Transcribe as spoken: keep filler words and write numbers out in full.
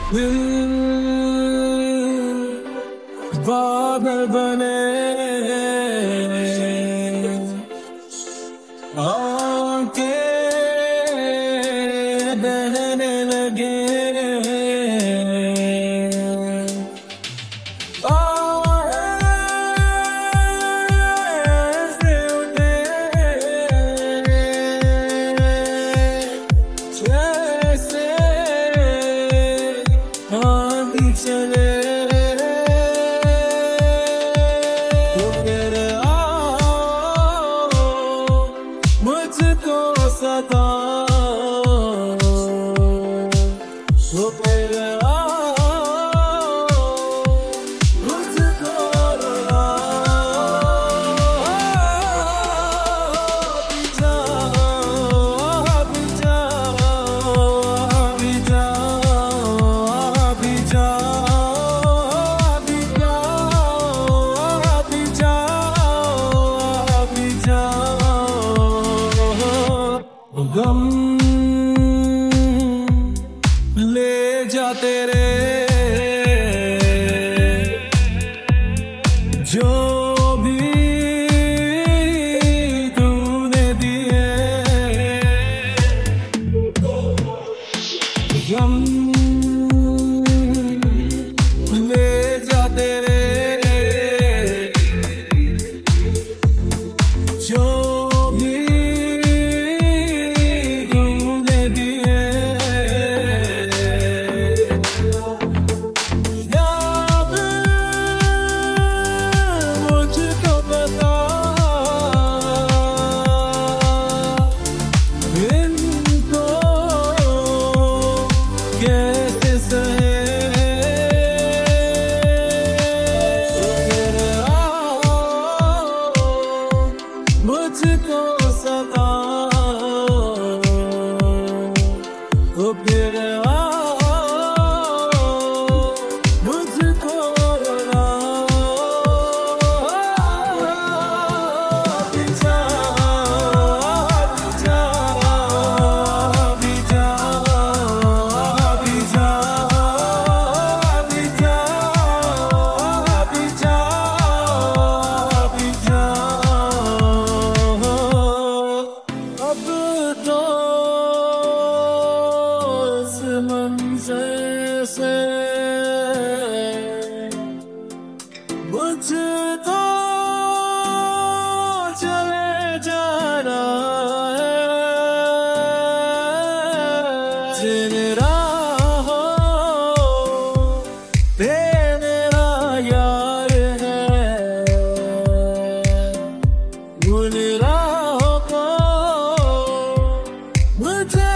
दिल बादल बने आके बहने लगे ऐसे उठे जैसे आंधी चले मुझको सताओ वो फिर आओ मुझको रुलाओ भी जाओ भी जाओ भी जाओ भी जाओ भी जाओ भी जाओ गम ले जा तेरे जो भी तूने दिए गम ले जा तेरे जो मुझको सताओ तो फिर आओ मुझको रुलाओ भी जाओ भी जाओ भी जाओ भी जाओ भी जाओ भी जाओ भी जाओ अब तो इस मंज़र से मुझको चले जाना है जिन राहों पे मेरा यार है उन राहों को मुझे